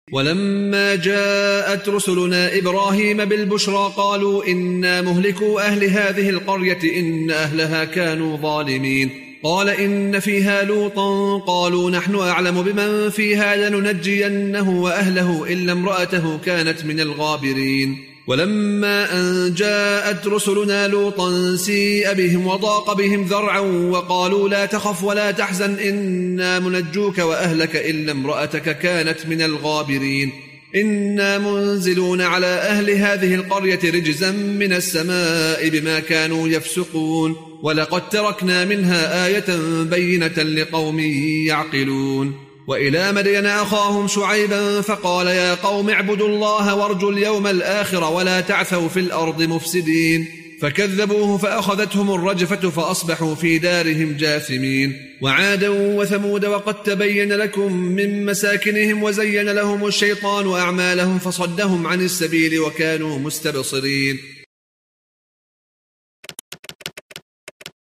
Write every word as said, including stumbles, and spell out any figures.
ولما جاءت رسلنا إبراهيم بالبشرى قالوا إنا مهلكو أهل هذه القرية إن أهلها كانوا ظالمين قال إن فيها لوطا قالوا نحن أعلم بمن فيها لننجينه وأهله إلا امرأته كانت من الغابرين ولما أن جاءت رسلنا لوطا سيء بهم وضاق بهم ذرعا وقالوا لا تخف ولا تحزن إنا منجوك وأهلك إلا امرأتك كانت من الغابرين إنا منزلون على أهل هذه القرية رجزا من السماء بما كانوا يفسقون ولقد تركنا منها آية بينة لقوم يعقلون وإلى مدين أخاهم شعيبا فقال يا قوم اعبدوا الله وارجوا اليوم الآخر ولا تعثوا في الأرض مفسدين فكذبوه فأخذتهم الرجفة فأصبحوا في دارهم جاثمين وعادا وثمود وقد تبين لكم من مساكنهم وزين لهم الشيطان أعمالهم فصدهم عن السبيل وكانوا مستبصرين